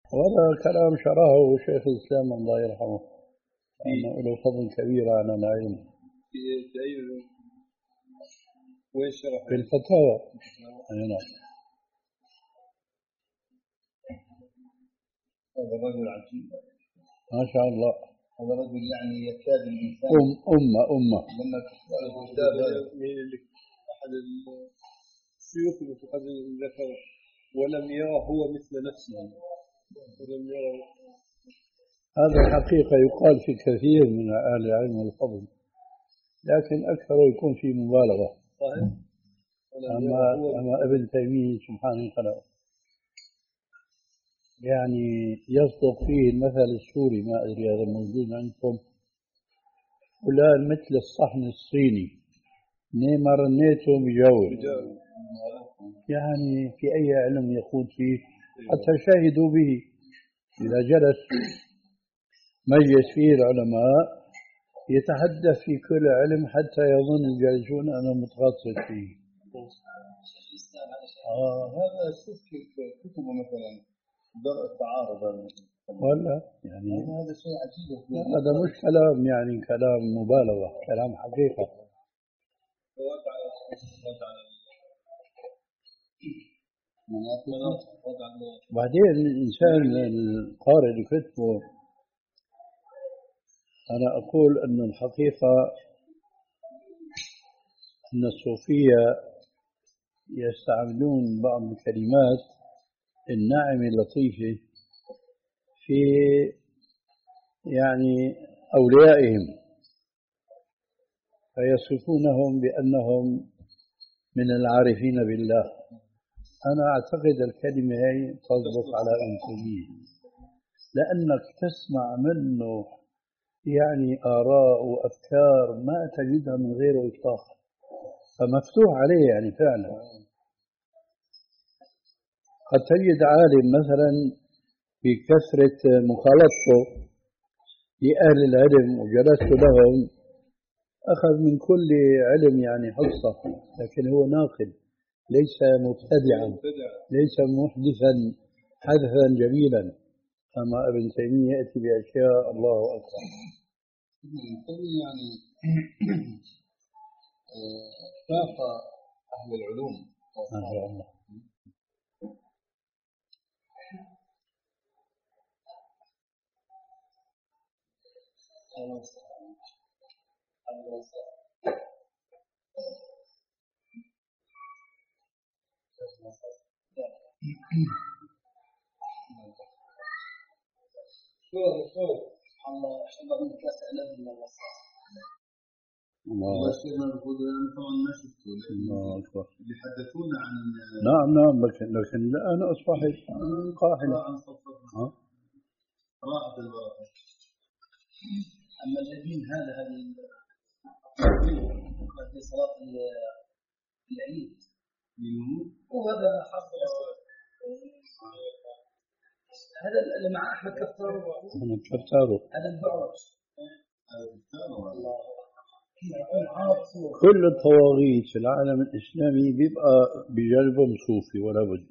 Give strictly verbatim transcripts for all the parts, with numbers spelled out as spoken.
وهذا كلام شرحه شيخ الإسلام الله يرحمه، أنه له فضل كبير على العلم. في أي وين شرحه؟ في الفتاوى. نعم. هذا رجل عجيب ما شاء الله. هذا رجل يعني يكاد الإنسان أم أمة أمة لما تسأله الكتاب هذا أحد الشيوخ المتقدم ذكر ولم يرى هو مثل نفسه، ولم يرى. هذا الحقيقة يقال في كثير من أهل العلم والفضل، لكن أكثر يكون في مبالغة. صحيح. أما, أما ابن تيمية سبحانه وتعالى يعني يصدق فيه المثل السوري، ما أدري هذا موجود عندكم، فلان مثل الصحن الصيني نيما رنيته بجاوب. يعني في أي علم يخوض فيه حتى شاهدوا به. إذا جلس مجلس فيه العلماء يتحدث في كل علم حتى يظن الجالسون أنه متخصص فيه. آه هذا شوف كتبه مثلا درء التعارض ولا يعني هذا شيء عجيب. هذا مش كلام يعني كلام مبالغة، كلام حقيقة. بعدين الإنسان القارئ لكتبه، أنا أقول أن الحقيقة أن الصوفية يستعملون بعض الكلمات الناعمة اللطيفة في يعني أوليائهم، فيصفونهم بأنهم من العارفين بالله. أنا أعتقد الكلمة هي تصدق على أنفسه، لأنك تسمع منه يعني آراء وأفكار ما تجدها من غيره إطلاقا، فمفتوح عليه يعني فعلا. قد تجد عالم مثلا في كثرة مخالطته لأهل العلم وجلست لهم أخذ من كل علم يعني حصة، لكن هو ناقل ليس مبتدعا ليس محدثا حدثا جميلا. أما ابن تيمية يأتي بأشياء الله أكبر. يعني فاق أهل العلوم. الله. شوف شوف الله الله من كاس ألم من الوسط. الله شيخنا بقول أنا طبعا ما شفته، الله أكبر. اللي حدثونا عن نعم نعم لكن لكن الآن أصبحت قاحلة. راحت البركة. أما الذين هذا هذه في صلاة العيد وهذا حصل هذا اللي مع أحمد كفتار هذا البعرج كل الطواغيت في العالم الإسلامي بيبقى بجلبهم صوفي ولا بد.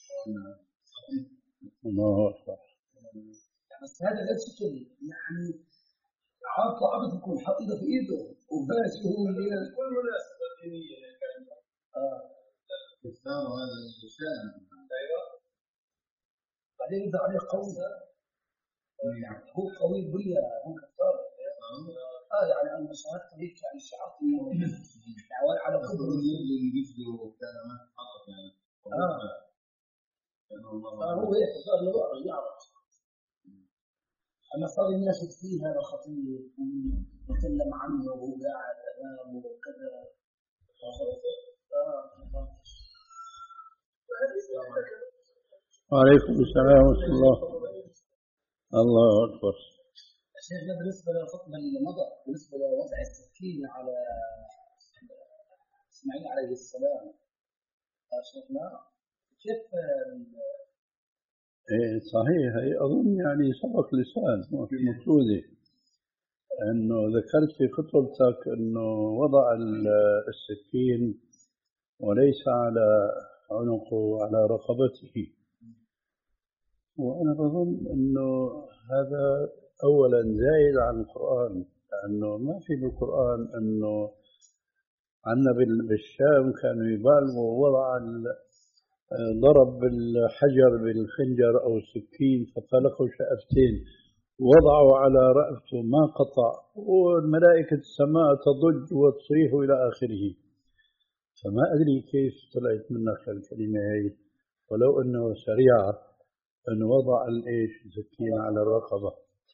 الله أكبر. بس هذا غير شكل يعني عاطل عبد يكون حاط ايده في ايده وباس هو اللي كل مناسبة دينية كان اه كفار هذا الشان. ايوه بعدين يبدا عليه قوي يعني هو قوي بيا هو كفار اه يعني انا شاهدت هيك يعني شعرت انه يعني على قدر اللي يجده كان ما حاطط يعني اه هو هيك صار له يعرف. أنا صار الناشد فيه هذا خطير ويتكلم عنه وهو قاعد أمامه وكذا. وعليكم السلام ورحمة الله. الله أكبر. شيخنا بالنسبة للخطبة اللي مضى بالنسبة لوضع السكين على إسماعيل عليه السلام شيخنا كيف؟ إيه صحيح. هي أظن يعني سبق لسان في مقصودي أنه ذكرت في خطبتك أنه وضع السكين وليس على عنقه على رقبته. وأنا أظن أنه هذا أولا زايد عن القرآن، لأنه ما في بالقرآن أنه عندنا بالشام كانوا يبالغوا وضع ضرب بالحجر بالخنجر أو السكين فطلقوا شقفتين، وضعوا على رأسه ما قطع، والملائكة السماء تضج وتصيح إلى آخره. فما أدري كيف طلعت منك الكلمة هي، ولو أنه سريعة أنه وضع الإيش السكين على الرقبة.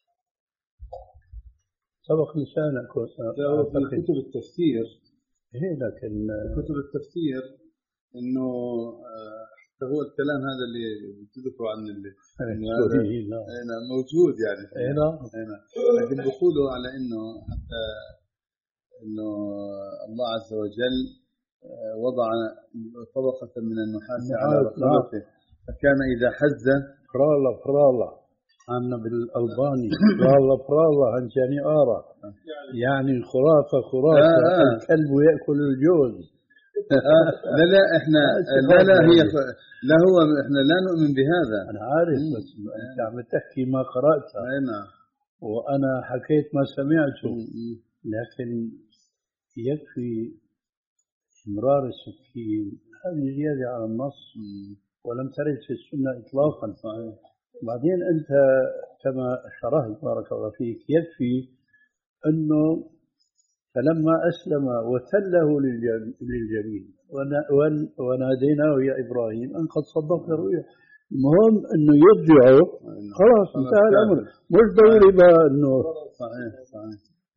سبق لسانك في كتب التفسير. إيه لكن كتب التفسير إنه حتى هو الكلام هذا اللي بتذكروا عن اللي هذا موجود يعني. إيه نعم. لكن بيقولوا على إنه حتى إنه الله عز وجل وضع طبقة من النحاس على رقبته، فكان إذا حز فرالا فرالا عنا بالألباني فرالا فرالا هنجاني آرا يعني خرافة خرافة آه. الكلب يأكل الجوز. آه. لا لا إحنا لا لا هي لا هو إحنا لا نؤمن بهذا. أنا عارف بس أنت عم تحكي ما قرأتها. نعم. وأنا حكيت ما سمعته، لكن يكفي إمرار السكين هذه زيادة على النص ولم ترد في السنة إطلاقا. بعدين أنت كما شرحت بارك الله فيك يكفي أنه فلما أسلم وتله للجبين وناديناه يا إبراهيم أن قد صدقت الرؤيا. المهم أنه يرجعوا خلاص انتهى الأمر، مش دوري بقى أنه صحيح صحيح.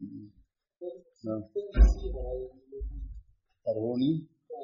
قروني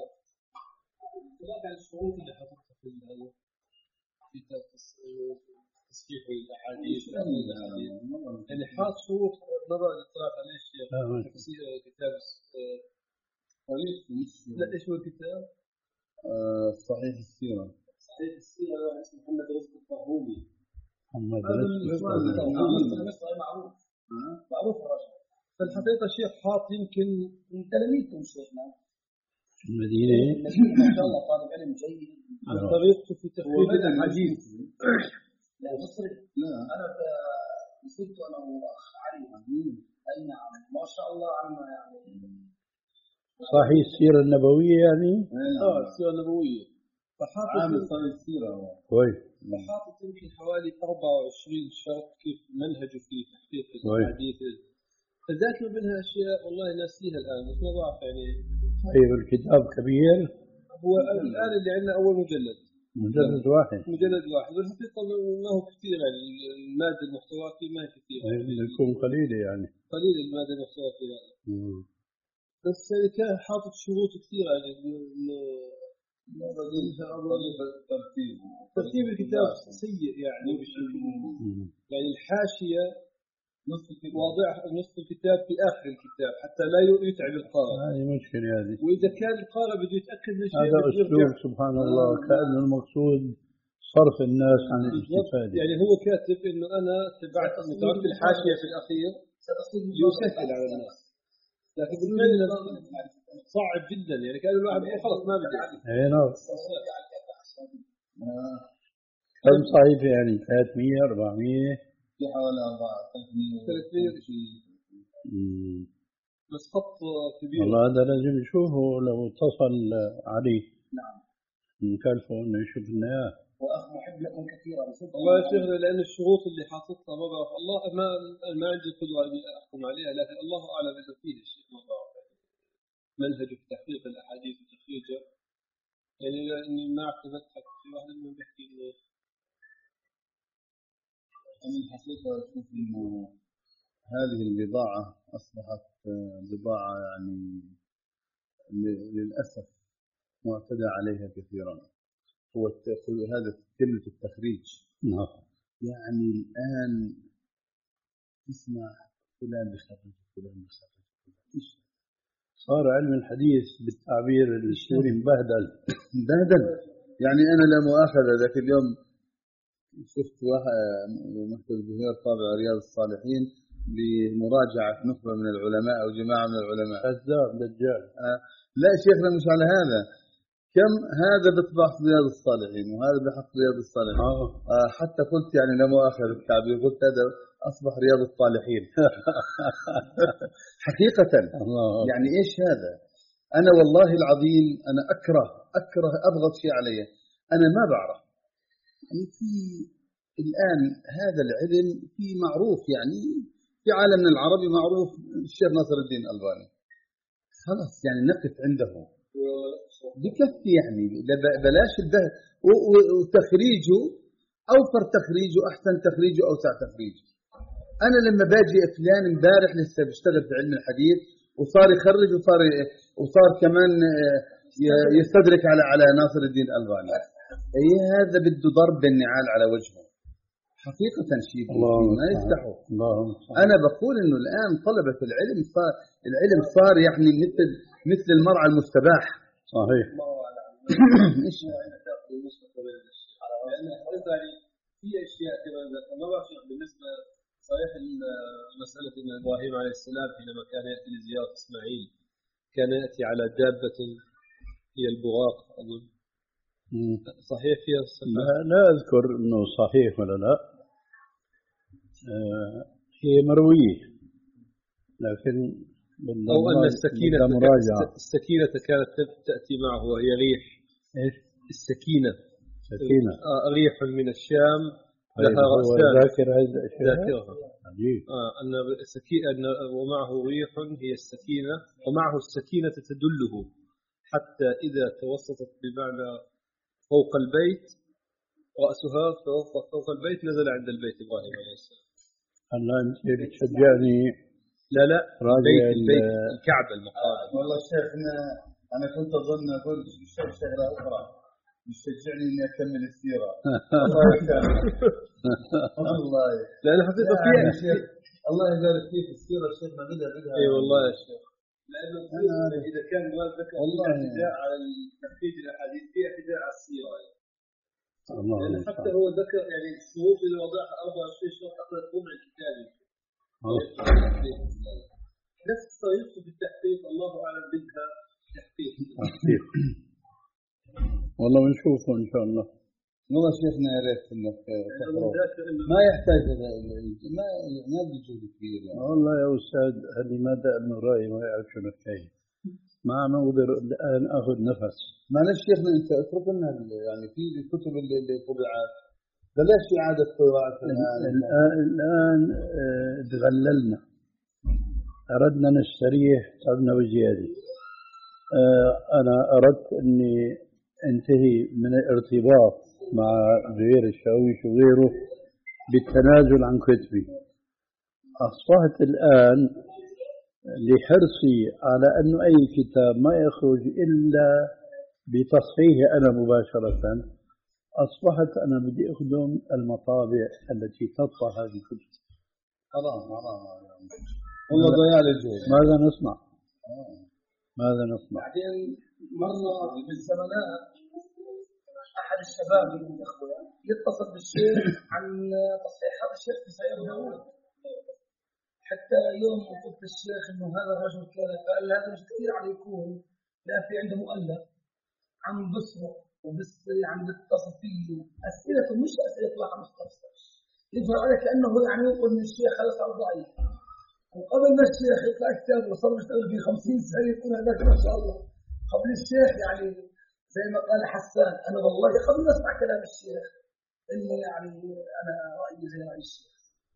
عن الشروط اللي حطيتها في في تصحيح الاحاديث يعني حاط شروط نظر للطرف على الشيخ تفسير كتاب صحيح لا ايش هو الكتاب؟ صحيح السيرة. صحيح السيرة اسمه محمد رزق الطهومي. محمد رزق الطهومي معروف معروف رجل. فالحقيقة الشيخ حاط يمكن من تلاميذكم شيخنا المدينة ما شاء الله طالب علم جيد عن طريقته في تخريج الاحاديث. لا مصري لا انا وصلت انا واخ علي. اي نعم ما شاء الله عنا يعني صحيح السيرة النبوية يعني اه السيرة النبوية فحاطط عامل صحيح السيرة كويس فحاطط يمكن حوالي أربعة وعشرين شرط كيف منهجه في تحقيق الاحاديث. فذاكر منها أشياء والله ناسيها الآن بس ما بعرف يعني. طيب الكتاب كبير؟ هو الآن اللي عندنا أول مجلد. مجلد واحد. مجلد واحد والحقيقة ما هو كثير يعني المادة المحتوى فيه ما هي كثير. يكون قليلة يعني. قليل المادة المحتوى فيه يعني. بس يعني كان حاطط شروط كثيرة يعني إنه ترتيب ترتيب الكتاب سيء يعني بشكل يعني الحاشية نصف الكتاب واضع نصف الكتاب في آخر الكتاب حتى لا يتعب القارئ. هذه مشكلة هذه. وإذا كان القارئ بده يتأكد من شيء هذا أسلوب سبحان الله آه كأنه المقصود صرف الناس عن الاستفادة. يعني هو كاتب إنه أنا تبعت تركت الحاشية في الأخير يسهل على الناس، لكن بالفعل صعب جدا يعني كان الواحد خلاص ما بدي. أي نعم. كم صحيفة يعني ثلاثمية أربعمية؟ في حوالي أربعة ثلاثمية بس خط كبير. والله هذا لازم نشوفه لو اتصل عليه. نعم. نكلفه إنه يشوف لنا إياه. وأخ محب لكم كثيرا. والله يا شيخنا لأن الشروط اللي حاططها ما بعرف الله ما ما عندي قدرة إني أحكم عليها، لكن الله أعلم إذا فيه الشيء ما بعرف منهج في تحقيق الأحاديث وتخريجها يعني لأني ما اعتمدت حتى في واحد منهم بيحكي إنه أنا الحقيقة أشوف إنه هذه البضاعة أصبحت بضاعة يعني للأسف معتدى عليها كثيرا. هو هذا كلمة التخريج. نعم. يعني الآن تسمع فلان بخرج فلان بخرج صار علم الحديث بالتعبير السوري مبهدل. مبهدل يعني أنا لا مؤاخذة ذاك اليوم شفت واحد مكتب الزهير طابع رياض الصالحين بمراجعة نخبة من العلماء أو جماعة من العلماء. كذاب دجال. آه لا شيخنا مش على هذا، كم هذا بطبع رياض الصالحين وهذا بحط رياض الصالحين. آه. آه حتى قلت يعني لا مؤاخذة التعبير، قلت هذا أصبح رياض الصالحين. حقيقة الله. يعني إيش هذا؟ أنا والله العظيم أنا أكره أكره أبغض شيء علي، أنا ما بعرف يعني في الآن هذا العلم في معروف يعني في عالمنا العربي معروف الشيخ ناصر الدين الألباني، خلاص يعني نقف عنده بكفي يعني بلاش الده وتخريجه أوفر تخريجه أحسن تخريجه أوسع تخريجه. أنا لما باجي فلان امبارح لسه بيشتغل في علم الحديث وصار يخرج وصار وصار كمان يستدرك على على ناصر الدين الألباني، أي هذا بده ضرب بالنعال على وجهه حقيقة شيء ما يفتحوا. أنا بقول إنه الآن طلبة العلم صار العلم صار يعني مثل مثل المرعى المستباح. صحيح. إيش لأن في أشياء كمان ما بعرف بالنسبة صحيح مسألة أن إبراهيم عليه السلام حينما كان يأتي لزيارة إسماعيل كان يأتي على دابة هي البغاق أظن. صحيح فيها لا, لا أذكر أنه صحيح ولا لا. آه هي مروية لكن أو أن السكينة السكينة كانت تأتي معه وهي ريح. إيش؟ السكينة سكينة آه ريح من الشام لها رأسان. ذاكر هذه الأشياء. ذاكرها. عجيب. آه أن السكينة أن ومعه ريح هي السكينة ومعه السكينة تدله حتى إذا توسطت بمعنى فوق البيت رأسها فوق فوق البيت نزل عند البيت إبراهيم عليه السلام. هلا أنت بتشجعني. لا لا البيت البيت الكعبة المقام. والله شيخنا أنا كنت أظن أقول الشيخ شغلة أخرى يشجعني إني أكمل السيرة. الله يكرمك. والله. لأن حقيقة فيها الله يبارك فيك السيرة الشيخ ما بدها بدها. أي والله يا شيخ. لأنه إذا كان ما ذكر الاعتداء على تخريج الأحاديث في اعتداء على السيرة. الله. لأن حتى هو ذكر يعني الشروط اللي وضعها أربعة وعشرين شروط حتى تقوم على الكتابي. نفس طريقة في التحقيق الله أعلم بدها تحقيق. والله بنشوفه إن شاء الله. والله شيخنا يا ريت إنك ما يحتاج ما ما بجهد كبير يعني. والله يا أستاذ هذه مادة إنه رأي ما يعرف شو نحكي ما ما أقدر الآن أخذ نفس. معلش شيخنا أنت اترك لنا يعني في الكتب اللي, اللي طبعت بلاش إعادة قراءة الآن الآن, الآن اه تغللنا أردنا نستريح تعبنا بزيادة. اه أنا أردت أني انتهي من الارتباط مع غير الشاويش وغيره بالتنازل عن كتبي. أصبحت الآن لحرصي على أنه أي كتاب ما يخرج إلا بتصحيحه أنا مباشرة أصبحت أنا بدي أخدم المطابع التي تطبع هذه الكتب. حرام حرام والله ضياع للجهد. ماذا نصنع؟ ماذا نصنع؟ بعدين مرة بالزمانات أحد الشباب من الأخوة يتصل بالشيخ عن تصحيحات الشيخ في صحيح داوود، حتى يوم قلت الشيخ إنه هذا الرجل كذا قال هذا مش كثير على يكون لا في عنده مؤلف عم بصرف وبس يعني بيتصل فيه أسئلته مش أسئلة واحد مختصر يظهر عليه كأنه يعني يقول إن الشيخ خلص على ضعيف، وقبل ما الشيخ يطلع كتاب وصار يشتغل فيه خمسين سنة يكون هذاك ما شاء الله قبل الشيخ يعني زي ما قال حسان أنا والله قبل ما أسمع كلام الشيخ إني يعني أنا رأيي زي رأي الشيخ.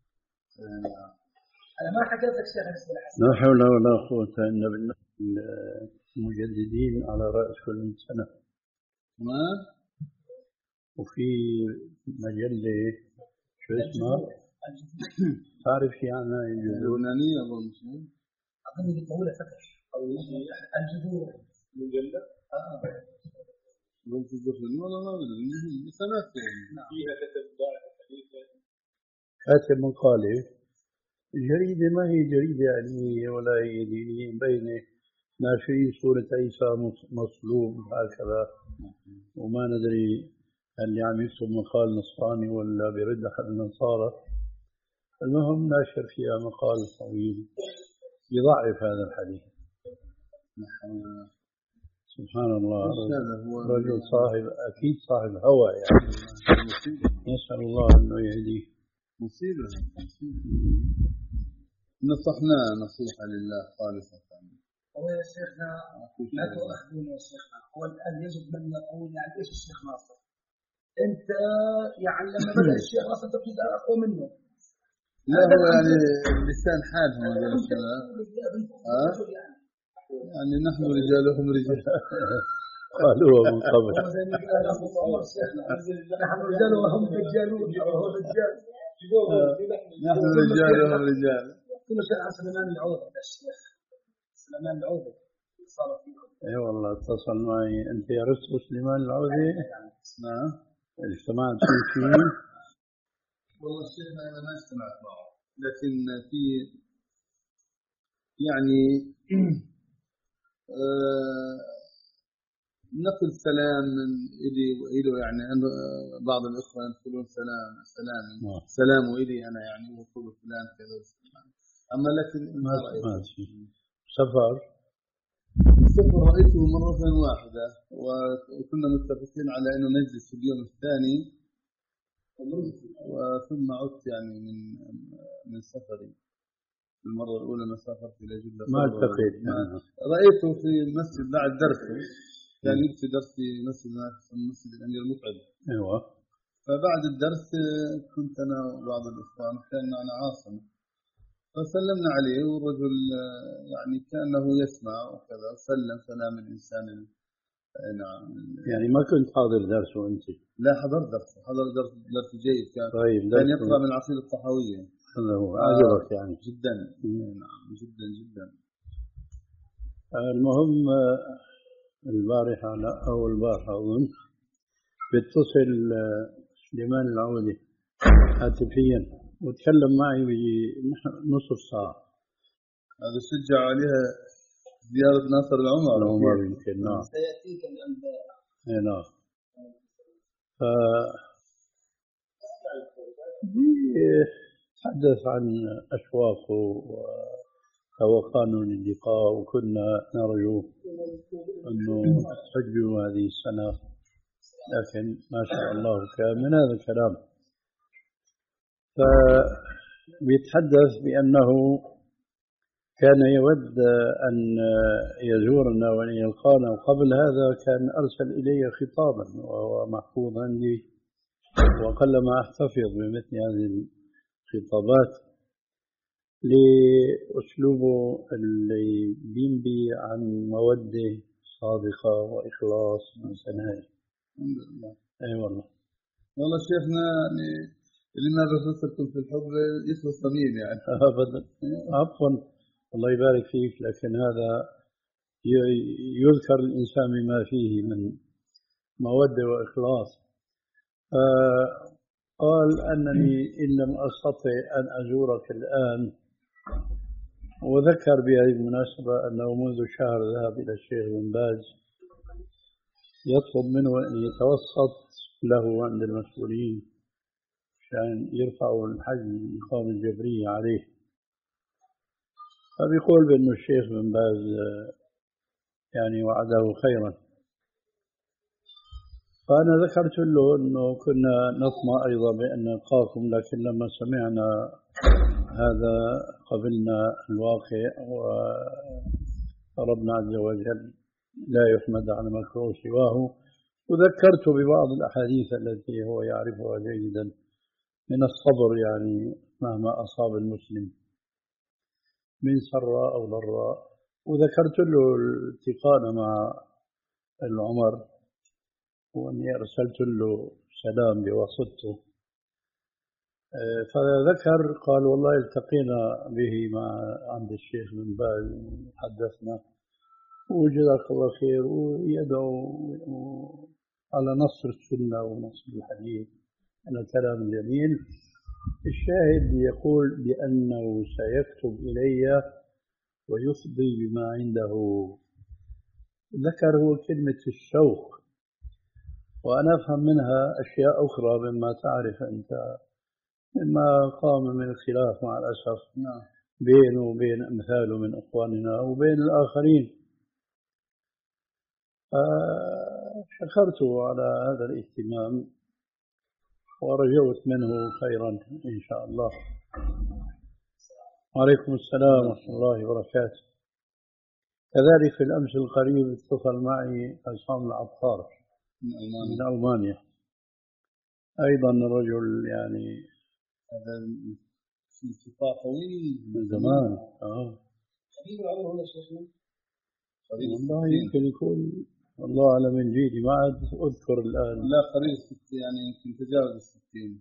أنا ما حكيت لك شيخ اسمه حسان. لا حول ولا قوة إلا بالله. المجددين على رأس كل سنة. ما وفي مجلة شو اسمها؟ تعرف شيء عنها اليونانية أظن شيء. أظن بتقولها فتح أو شيء الجذور مجلة. آه. بنت الزفر والله ما أدري سنوات فيها كتب ضائع حديثا. كاتب مقالة جريدة ما هي جريدة علمية ولا هي دينية بين ناشرين صورة عيسى مصلوب هكذا وما ندري اللي عم يكتب مقال نصراني ولا بيرد أحد النصارى. المهم ناشر فيها مقال طويل يضعف هذا الحديث. سبحان الله. هذا هو رجل صاحب أكيد صاحب هوى يعني. نسأل الله أنه يهديه. مصيبة نصحناه نصيحة لله خالصة. هو يا شيخنا لا تؤاخذوني يا شيخنا، هو الآن يجب من يقول يعني إيش الشيخ ناصر؟ أنت يعني لما بدأ الشيخ ناصر تبتدي أقوى منه. لا هو يعني لسان حالهم هذول الشباب. ها؟ يعني نحن رجالهم رجال. قالوا من قبل. نحن رجال وهم رجالون وهو رجال. نحن رجال وهم رجال. كل شيء عن سليمان العوضي يا شيخ. سليمان العوضي صار فيكم. اي والله اتصل معي. انت عرفت سليمان العوضي؟ نعم. اجتمعت فيه. والله الشيخ انا ما اجتمعت معه، لكن في يعني آه نقل سلام من إلي وإلي، يعني أنه بعض الإخوة يقولون سلام سلام سلام وإلي أنا يعني وقول فلان كذا. أما لكن ما سفر سفر رأيته مرة واحدة وكنا متفقين على أنه نجلس في اليوم الثاني، وثم عدت يعني من من سفري. المرة الأولى ما سافرت إلى جدة ما التقيت. رأيته في المسجد بعد درسه، كان يبتدي درس في مسجد مسجد الأمير المتعب. أيوة. فبعد الدرس كنت أنا وبعض الإخوان كان معنا عاصم، فسلمنا عليه والرجل يعني كأنه يسمع وكذا، سلم سلام الإنسان. نعم. يعني ما كنت حاضر درسه أنت؟ لا حضرت درسه، حضر درس درس جيد كان. طيب كان يقرأ من العقيدة الطحاوية. هذا هو عجبك يعني؟ جدا. نعم جدا جدا. المهم البارحة أو البارحة أظن بيتصل سليمان العودي هاتفيا وتكلم معي بنصف ساعة. هذا شجع عليها زيارة ناصر العمر. العمر يمكن. نعم. سيأتيك الأنباء. اي نعم. ف تحدث عن أشواقه وتوقعنا للقاء، وكنا نرجو أنه تحجوا هذه السنة، لكن ما شاء الله كان من هذا الكلام. فبيتحدث بأنه كان يود أن يزورنا وأن يلقانا، وقبل هذا كان أرسل إلي خطابا وهو محفوظ عندي، وقلما أحتفظ بمثل هذه الخطابات لأسلوبه اللي بينبي عن مودة صادقة وإخلاص من سنهاية. الحمد لله. أي أيوة والله. والله شيخنا يعني اللي ما بفسركم في الحب يخلص صميم يعني. أبدا. عفوا الله يبارك فيك، لكن هذا يذكر الإنسان بما فيه من مودة وإخلاص. قال أنني إن لم أستطع أن أزورك الآن، وذكر بهذه المناسبة أنه منذ شهر ذهب إلى الشيخ بن باز يطلب منه أن يتوسط له عند المسؤولين عشان يرفعوا الحجم الإقامة الجبرية عليه. فبيقول بأنه الشيخ بن باز يعني وعده خيرا. فأنا ذكرت له أنه كنا نطمع أيضا بأن نلقاكم، لكن لما سمعنا هذا قبلنا الواقع، وربنا عز وجل لا يحمد على مكروه سواه. وذكرت ببعض الأحاديث التي هو يعرفها جيدا من الصبر، يعني مهما أصاب المسلم من سراء أو ضراء. وذكرت له التقاءنا مع العمر، وأني أرسلت له سلام بواسطته. فذكر قال والله التقينا به مع عند الشيخ بن باز حدثنا وجزاك الله خير، ويدعو على نصر السنة ونصر الحديث. أنا كلام جميل. الشاهد يقول بأنه سيكتب إلي ويفضي بما عنده. ذكر هو كلمة الشوق، وأنا أفهم منها أشياء أخرى مما تعرف أنت، مما قام من الخلاف مع الأسف بينه وبين أمثاله من أخواننا وبين الآخرين. شكرت على هذا الاهتمام ورجوت منه خيرا إن شاء الله. وعليكم السلام ورحمة الله وبركاته. كذلك في الأمس القريب اتصل معي عصام العطار من ألمانيا، أيضا رجل يعني هذا التقاء طويل من زمان. آه. حبيبي عمره هنا شيخنا؟ والله يمكن يكون الله أعلم من جيدي، ما عاد أذكر الآن. لا قريب ست يعني يمكن تجاوز الستين.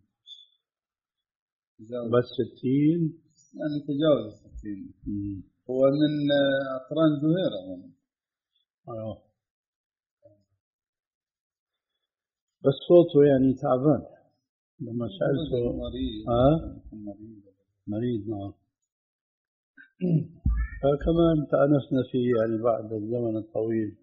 تجاوز بس ستين يعني تجاوز الستين. هو من أقران زهيرة. آه. بس صوته يعني تعبان لما سألته. مريض. آه؟ مريض. مريض نعم. فكمان تأنسنا فيه يعني بعد الزمن الطويل.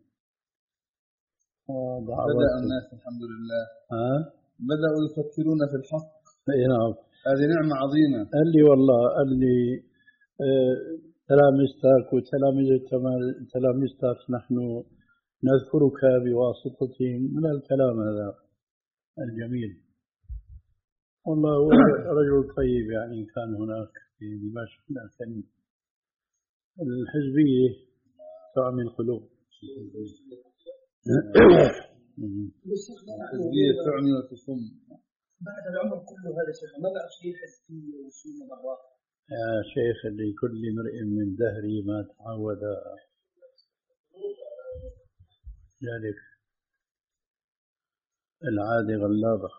بدأ الناس الحمد لله ها؟ بدأوا يفكرون في الحق. اي نعم. هذه نعمة عظيمة. قال لي والله قال لي آه تلامذتك وتلاميذ تلامذتك نحن نذكرك بواسطتهم من الكلام هذا الجميل. والله هو رجل طيب يعني كان هناك في دمشق، لكن الحزبية تعمي القلوب. الحزبية تعمي وتصم. بعد العمر كله هذا شيخ ما بقى شيء حزبية وشيء مضرات. يا شيخ لكل امرئ من دهري ما تعود، ذلك العادة غلابة.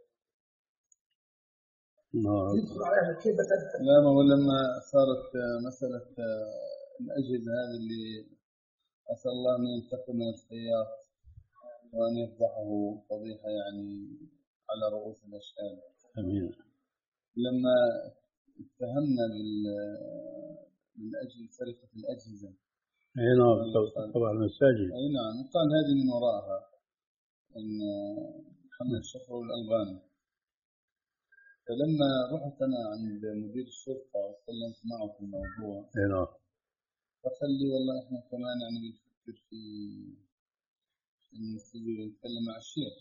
لا ما هو لما صارت مسألة الأجهزة هذه اللي أسأل الله أن ينتقم من السياف وأن يفضحه فضيحة يعني على رؤوس الأشهاد. أمين. لما اتهمنا من أجل سرقة الأجهزة. أي نعم طبعا المساجد. أي نعم وقال هذه من وراءها أن محمد الشفر والألباني. فلما رحت أنا عند مدير الشرطة وتكلمت معه في الموضوع. أي نعم. فقال لي والله إحنا كمان يعني بنفكر في إن نستجيب نتكلم مع الشيخ.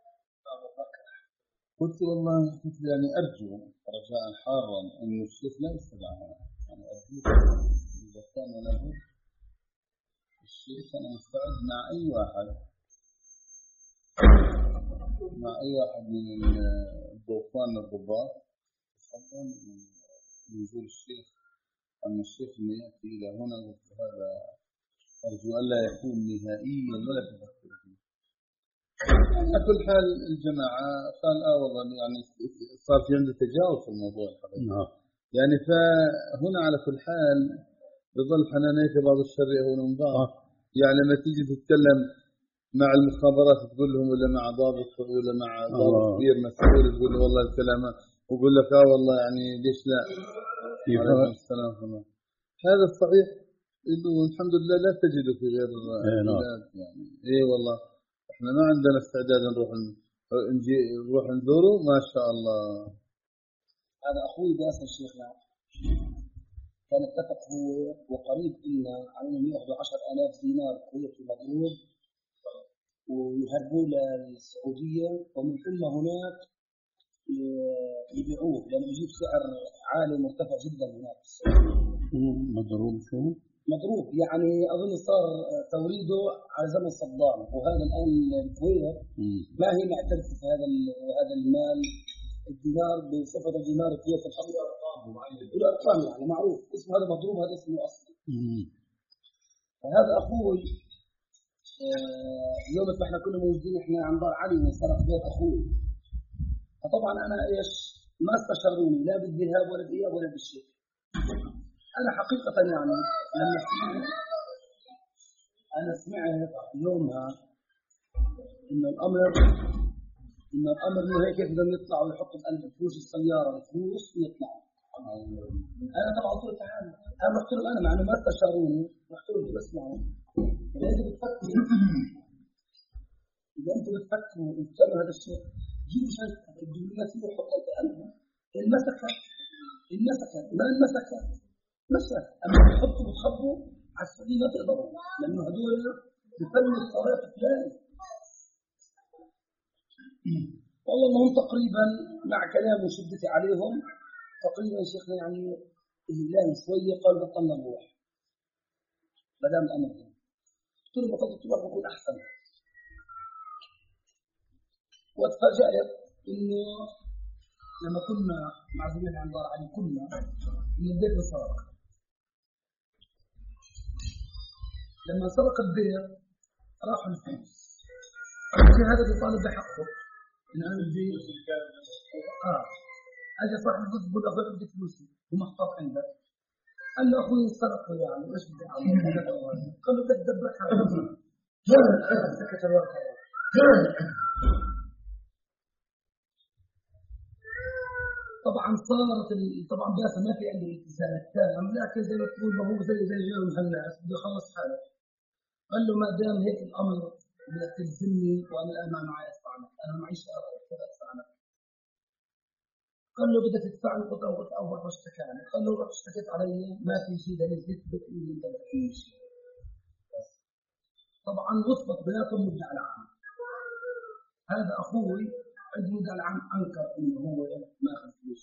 قلت والله قلت يعني أرجو رجاء حارا إن الشيخ لا يستدعى يعني أرجو إذا كان له الشيخ أنا مستعد مع أي واحد مع أي واحد من الضوفان الضباط تفضل نزول الشيخ. أما الشيخ اللي يأتي إلى هنا قلت هذا أرجو ألا يكون نهائيا ولا تفكر فيه. على كل حال الجماعة قال آه والله يعني صار في عنده تجاوز في الموضوع الحقيقي. يعني فهنا على كل حال بظل حنانية بعض الشر يهون من بعض. يعني لما تيجي تتكلم مع المخابرات تقول لهم ولا مع ضابط ولا مع ضابط كبير مسؤول تقول له والله الكلام ويقول لك اه والله يعني ليش لا. عليكم السلام ورحمة. هذا الصحيح انه الحمد لله لا تجده في غير البلاد يعني. اي والله احنا ما عندنا استعداد نروح نجي نروح نزوره ما شاء الله. هذا اخوي باسل الشيخنا كان اتفق هو وقريب لنا على انهم ياخذوا عشرة آلاف دينار كويتي مضروب ويهربوه للسعوديه ومن ثم هناك يبيعوه لانه يجيب سعر عالي مرتفع جدا هناك في السعوديه. مضروب شو؟ مضروب يعني اظن صار توريده على زمن صدام، وهذا الان الكويت ما هي معترفه في هذا هذا المال الدينار بصفه الدينار الكويتي الحصري. الارقام يعني معروف اسمه هذا مضروب، هذا اسمه اصلي. فهذا اخوي يوم ما احنا كنا موجودين احنا عن دار علي من سنه بيت اخوي. فطبعا انا ايش ما استشروني لا بالذهاب ولا بالاياب ولا بالشيء. انا حقيقه يعني لما سمعت انا سمعت يومها ان الامر ان الامر انه هيك بدهم يطلعوا يحطوا بقلب فلوس السياره الفلوس ويطلعوا. انا طبعا قلت تعال انا رحت له انا مع انه ما استشاروني رحت له بسمعوا اذا انتم بتفكروا اذا انتم بتفكروا انتم تعملوا هذا الشيء جيبوا شيء الدنيا فيه وحطوا بقلبها المسكه المسكه ما المسكه مسكه اما بتحطوا بتخبوا على السعوديه ما تقدروا لانه هذول بفن الصلاة فلان. والله انهم تقريبا مع كلام وشدتي عليهم تقريبا شيخنا يعني إهلال شويه قال بطلنا نروح ما دام الامر قلت له بطلت تروح بكون احسن. واتفاجأت انه لما كنا معزومين عند دار علي كنا من البيت انسرق. لما انسرق البيت راحوا الفلوس. هذا بيطالب بحقه إن أنا بدي آه أجي صاحب الجزء بقول أخوي بدي فلوسي ومحطوط عندك. قال له أخوي سرق يعني إيش بدي أعمل؟ قال له بدك تدبرك هذا سكت الوقت. طبعا صارت طبعا بس ما في عندي الالتزام التام لكن زي ما تقول ما هو زي زي غيره من الناس بده يخلص حاله. قال له ما دام هيك الأمر بدك تلزمني وأنا الآن ما معي أدفع لك أنا معيش أدفع لك. قال له بدك تدفع لي قلت أول أول اشتكى علي. قال له رحت اشتكيت علي ما في شيء دليل يثبت إني أنت بتحكي شيء. طبعا وصلت بيناتهم مدعي العام. هذا أخوي عند مدعي العام أنكر إنه هو ماخذ فلوس.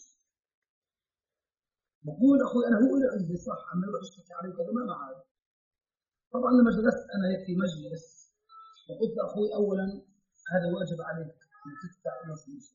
بقول أخوي أنا هو اللي عندي صح أما يروح يشتكي علي كذا ما معي. طبعا لما جلست أنا هيك في مجلس وقلت أخوي أولا هذا واجب عليك أن تدفع إلى فلوس.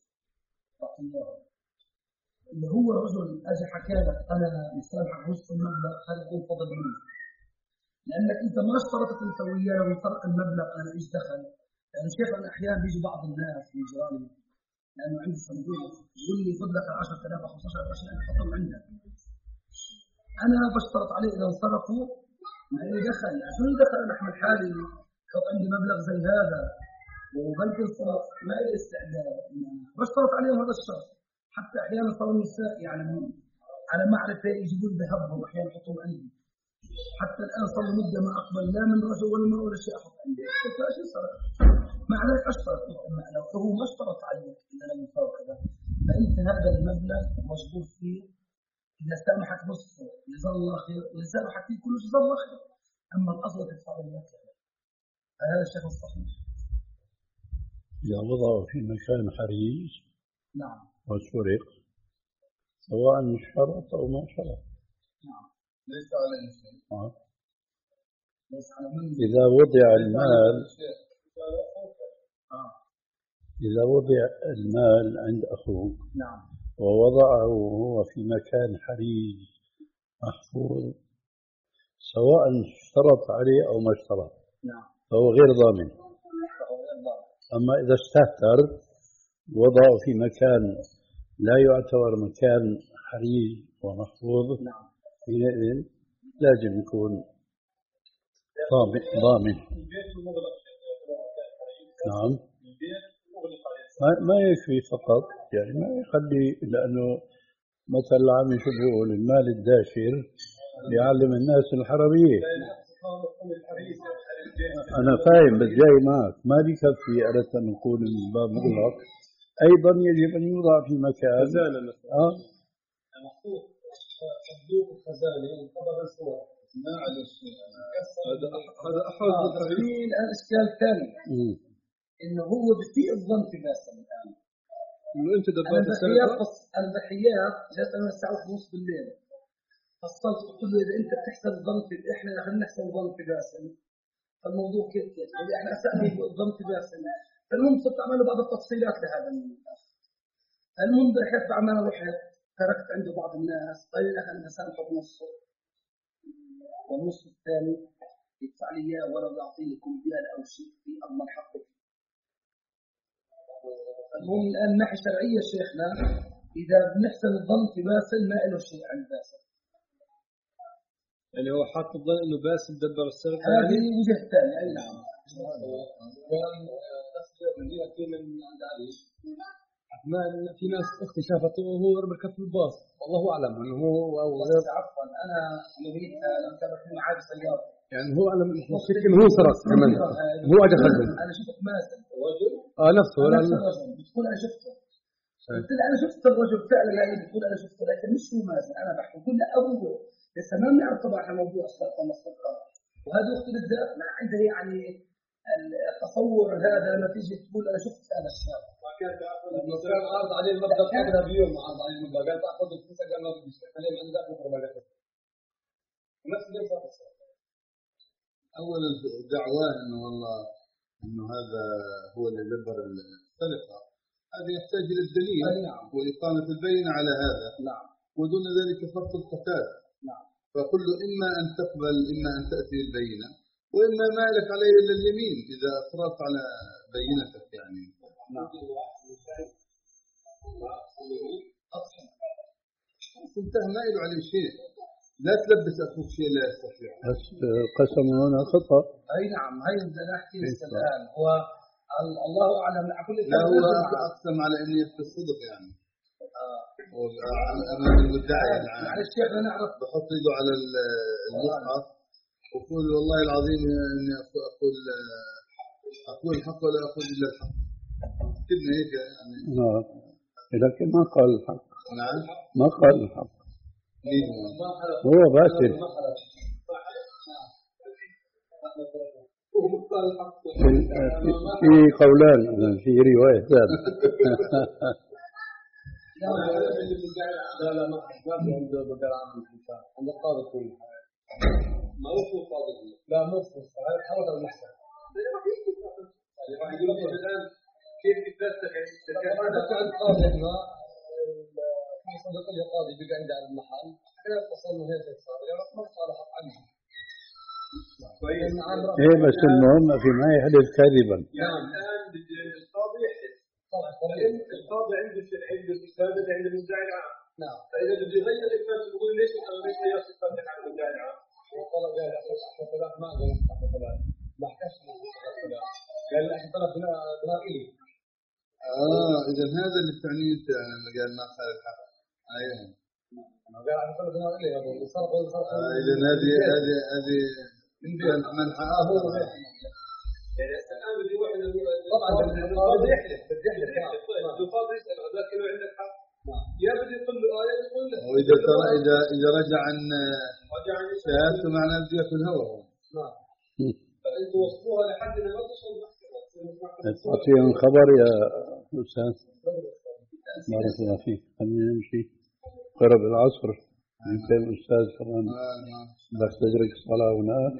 اللي هو رجل أجي حكى لك أنا مسامحك نصف المبلغ هذا يكون فضل مني. لأنك أنت ما اشترطت أنت وياه لو انسرق المبلغ أنا إيش دخل. يعني شيخ أحيانا بيجي بعض الناس من جيراني لأنه عندي صندوق يقول لي فضلك عشرة آلاف أو خمسة عشر ألف حطهم عندك. أنا بشترط عليه إذا انصرفوا ما لي دخل. عشان دخل أنا أحمل حالي حط عندي مبلغ زي هذا وبنك الصرف ما لي استعداد بشترط عليهم هذا الشرط. حتى أحيانا صاروا النساء يعني على معرفة يجيبون ذهبهم وأحيانا يحطون عندي. حتى الآن صار مدة ما أقبل لا من رجل ولا من ولا شيء أحط عندي. قلت إيش صار؟ مع ذلك أشترط لو هو ما اشترط عليك إذا لم يفعل كذا فأنت هذا المبلغ مشغول فيه إذا سامحك نصفه جزاه الله خير وإذا سامحك فيه كله جزاه الله خير. أما الأصل تدفع لك هذا الشيء الصحيح. إذا وضعه في مكان حريج نعم وسرق سواء شرط أو ما شرط نعم ليس عليه شيء. آه. ليس على من إذا وضع المال آه. إذا وضع المال عند أخوك نعم ووضعه هو في مكان حريج محفوظ سواء اشترط عليه أو ما اشترط نعم فهو غير ضامن. أما إذا استهتر وضعه في مكان لا يعتبر مكان حريج ومحفوظ نعم حينئذ لازم يكون ضامن ضامن. نعم ما يكفي فقط يعني ما يخلي لأنه مثلا عم شو بيقول المال الداشر يعلم الناس الحرامية. أنا فاهم بس جاي معك ما بيكفي أردت أن نقول الباب مغلق أيضا يجب أن يوضع في مكان آه صندوق الخزانة انقبض الصور ما عليه شيء. هذا هذا أحد في الآن إشكال ثاني إنه هو بسيء الظن في ناس الآن. إنه أنت دبرت البحيات البحيات جات أنا الساعة ونص بالليل فصلت قلت له إذا أنت بتحسن الظن في إحنا خلينا نحسن الظن في باسل فالموضوع كيف كيف يعني إحنا أسألنا الظن في باسل. فالمهم صرت أعمل له بعض التفصيلات لهذا الأخ. المهم بحيث بعمل رحت تركت عنده بعض الناس قال لي أنا سامحه بنصه والنص الثاني يدفع لي إياه ولا يعطي لكم ريال أو شيء في أضمن حقه. المهم الآن ناحية شرعية شيخنا إذا بنحسن الظن في باسل ما له شيء عن باسل. يعني هو حاط الظن إنه باسل دبر السرقة. هذه وجهة ثانية. أي نعم. كان نفس الجزئية في من عند علي عثمان في ناس أختي شافته وهو بركب في الباص والله أعلم إنه هو أو غير. عفوا أنا نريد أن تبقى معي سيارة. يعني هو أنا مشكلة هو سرق كمان هو أجى خلفه. أنا شفت مازن. آه نفسه ولا نفس الرجل بتقول أنا شفته. قلت له أنا شفت الرجل فعلا يعني بتقول أنا شفته لكن مش هو مازن أنا بحكي كل أبوه لسه ما بنعرف طبعا عن موضوع السرقة والسرقة وهذه اخت بالذات ما عندها يعني التصور هذا لما تيجي تقول انا شفت هذا الشاب ما كان كان عرض عليه المبلغ قبلها بيوم عرض عليه المبلغ قال تاخذ الفلوس قال ما بديش خليه من عندك بكره بقى نفس اللي صار. أول دعواه إنه والله إنه هذا هو اللي دبر السرقة، هذا يحتاج إلى الدليل نعم. وإقامة البينة على هذا. نعم. ودون ذلك فرط القتال. نعم. فكل إما أن تقبل إما أن تأتي البينة وإما ما لك عليه إلا اليمين إذا أصررت على بينتك يعني. نعم. انتهى ما له عليه شيء. لا تلبس أخوك شيء لا يستطيع. بس قسم هنا خطأ. أي نعم هاي بدنا نحكي الآن هو الله أعلم على كل لا هو أقسم على أن يخفي الصدق يعني. أمام المدعي يعني. معلش يا أخي نعرف بحط يده على المصحف ويقول والله العظيم إني أقول أقول الحق ولا أقول إلا الحق. كلمة هيك يعني. نعم. لكن ما قال الحق. نعم. ما قال الحق. هو باسل. في قولان في رواية ثالثة. لا لا ما ما في عنده بدل عن الحساب عند القاضي كل ما هو في القاضي لا مو في هذا حرض المحكمة يعني راح يقول لك الآن كيف تتفتح هذا القاضي هنا في صدق القاضي بيجي عند المحل احنا اتصلنا هيك صار يعني ما صالح عنه ايه بس المهم في ما يحدث كاذبا. نعم الآن القاضي يحدث القاضي عنده عنده استفادة عند المدعي العام. نعم. فإذا بده يغير الفاتح يقول ليش أنا ليش غيرت الفاتح عن المدعي العام؟ وقال قال أحد ثلاث ما قال أحد ثلاث ما حكاش قال أحد ثلاث بناء بناء إلي. آه إذا هذا اللي تعنيه أنت لما قال ما قال الحق. أيوه. قال أحد ثلاث بناء إلي هذا اللي صار قول صار. آه إذا هذه هذه هذه من من حقه. يعني الآن بدي واحد طبعا القاضي يحلف بدي يحلف القاضي يسأل لكن لو عندك حق يا بدي يقول له آية يقول له وإذا ترى إذا إذا رجع عن شهادته معناه بده ياكل هوا. نعم. فأنتوا وصلوها لحد ما تصل المحكمة. تعطيهم خبر يا أستاذ. بارك الله فيك. خلينا نمشي قرب العصر. يمكن أستاذ كمان بس تدرك الصلاة هناك.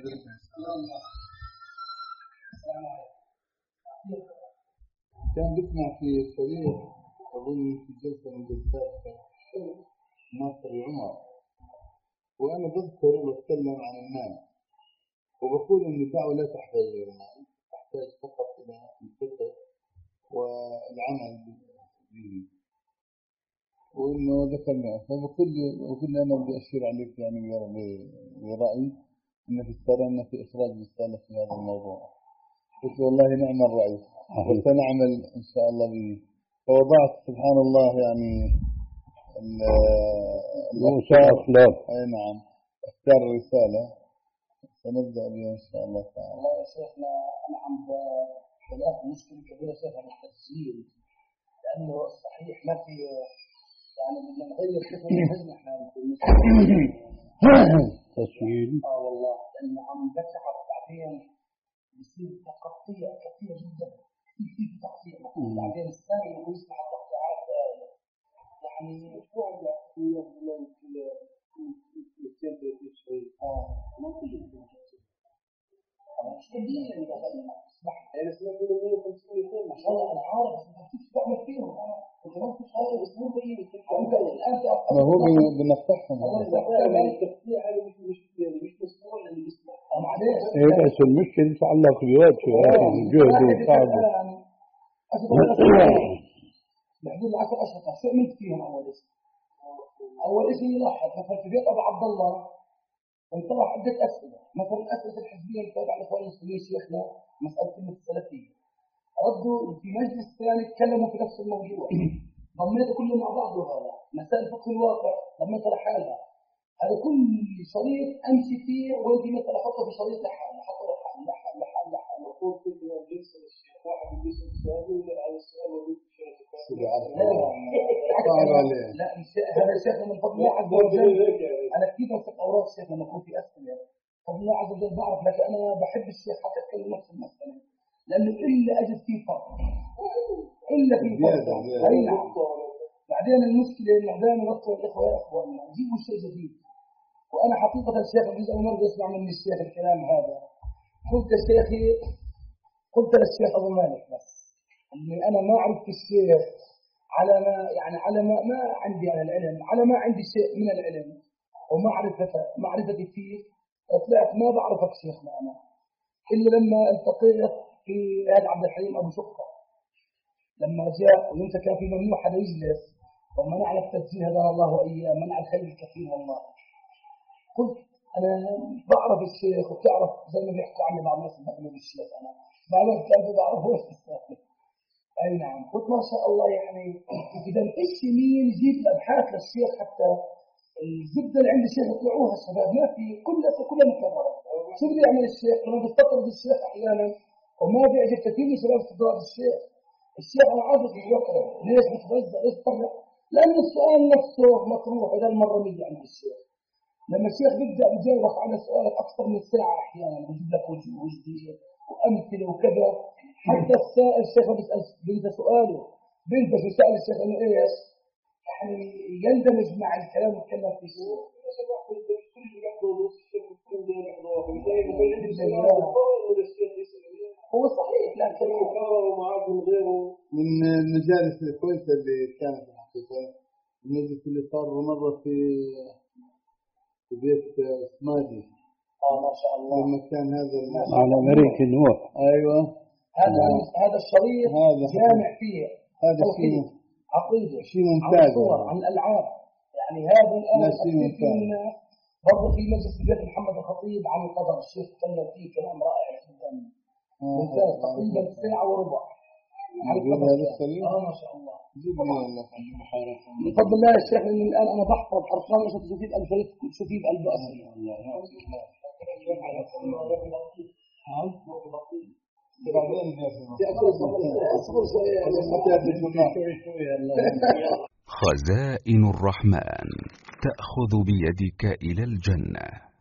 كان بسمع في الطريق أظن في جلسة من جلسات ناصر عمر وأنا بذكر وأتكلم عن المال وبقول أن الدعوة لا تحتاج إلى المال تحتاج فقط إلى الفقه والعمل به وإنه ذكرنا فبقول وكنا أنا بدي أشير عليك يعني برأيي أن في السنة في إخراج رسالة في هذا الموضوع. قلت والله نعم الرأي وسنعمل إن شاء الله به. فوضعت سبحان الله يعني المشاء لا أي نعم اختار الرسالة سنبدأ بها إن شاء الله تعالى. والله يا شيخنا أنا عم بلاقي مشكلة كبيرة شيخنا التسجيل لأنه صحيح ما في يعني بدنا نغير كيف نحن احنا تسجيل. اه والله لأنه عم بتعب بعدين بصير تقطيع كثير جدا كثير كثير تقطيع بعدين الثاني اللي يصبح التقطيعات يعني شو هي اه ما في مش كبير اللي دخلنا اسمح يعني اسمح لي مية وخمسين ما شاء الله انا عارف انت كيف تعمل فيهم انا انت ما فيش حاجه اسمه بين الان ما هو بنفتحهم التقطيع هذا مش مش مش مسموح اللي بيسمع معلش ايه بس المشكله تتعلق بوجهه هذا الجهد وتعبه. بحدود العشر اشهر شو عملت فيهم اول شيء؟ اول شيء لاحظ مثلا في بيت ابو عبد الله وطلع عدة أسئلة مثلا الأسئلة الحزبية اللي تابع لإخوان المسلمين شيخنا مسألة كلمة السلفية ردوا في مجلس ثاني تكلموا في نفس الموضوع ضمنته كله مع بعضه هذا مسائل فقه الواقع ضمنتها لحالها هذا كل شريط أمشي فيه وأنت مثلا أحطه في شريط لحال أحطه لحال لحال لحال لحال وقول كيف يجلس الشيخ واحد يجلس السؤال ولا على السؤال ويجلس الشيخ لا هذا شيخ من فضل الله عز وجل أنا كثير أمسك أوراق شيخ لما أكون في أسئلة الله عز وجل بعرف، لكن أنا بحب الشيخ حتى أتكلم نفس المسألة، لأنه إلا أجد فيه فرق، إلا فيه فرق. أي نعم. بعدين المشكلة إنه دائما نطلب الإخوة يا إخواننا جيبوا شيء جديد. وأنا حقيقة الشيخ الجزء أول مرة أسمع من الشيخ الكلام هذا. قلت يا شيخي، قلت للشيخ أبو مالك بس إني أنا ما عرفت الشيخ على ما يعني على ما ما عندي على العلم، على ما عندي شيء من العلم ومعرفة معرفتي فيه، طلعت ما بعرفك شيخنا أنا إلا لما التقيت في هذا عبد الحليم أبو شقة لما جاء ويمسك كان في ممنوع حدا يجلس وما نعرف تسجيل هدانا الله وإياه منع الخير الكثير والله. قلت أنا بعرف الشيخ وبتعرف زي ما بيحكوا عني بعض الناس بقلب الشيخ، أنا بعرف كيف بعرفه. أي نعم. قلت ما شاء الله يعني إذا إيش مين يجيب الأبحاث للشيخ حتى الزبدة اللي عند الشيخ يطلعوها الشباب ما في كلها كلها مكررة. شو بده يعمل الشيخ؟ لما بيستطرد الشيخ أحيانا وما بيعجب كثير من شباب استطراد الشيخ. الشيخ أنا عارف يقرأ ليش متغزة ليش طلع؟ لأن السؤال نفسه مطروح إذا المرة مية عند الشيخ. لما الشيخ بيبدأ بيجاوبك على سؤالك أكثر من ساعة أحيانا بيجيب لك وجه وجديد وأمثلة وكذا. حتى السائل الشيخ بيسأل بينسى سؤاله بينسى في سؤال الشيخ إنه إيش يعني يندمج مع الكلام ويتكلم في شيء. هو صحيح لكن من المجالس الكويسة اللي كانت الحقيقة المجلس اللي صار مرة في في بيت اسمادي. اه ما شاء الله. لما كان هذا على مريك نوح. ايوه هذا هذا الشريط هذا جامع فيه هذا شيء عقيدة شيء ممتاز عن صور عن الألعاب يعني هذا الآن شيء ممتاز. برضه في مجلس الشيخ محمد الخطيب عن القدر الشيخ تكلم فيه كلام رائع جدا ممتاز تقريبا ساعة وربع عن القدر. اه ما شاء الله. بفضل الله يا شيخ إني الآن أنا بحفظ أرقام عشان تشوفي بألف تشوفي بقلب أصل. خزائن الرحمن تأخذ بيدك إلى الجنة.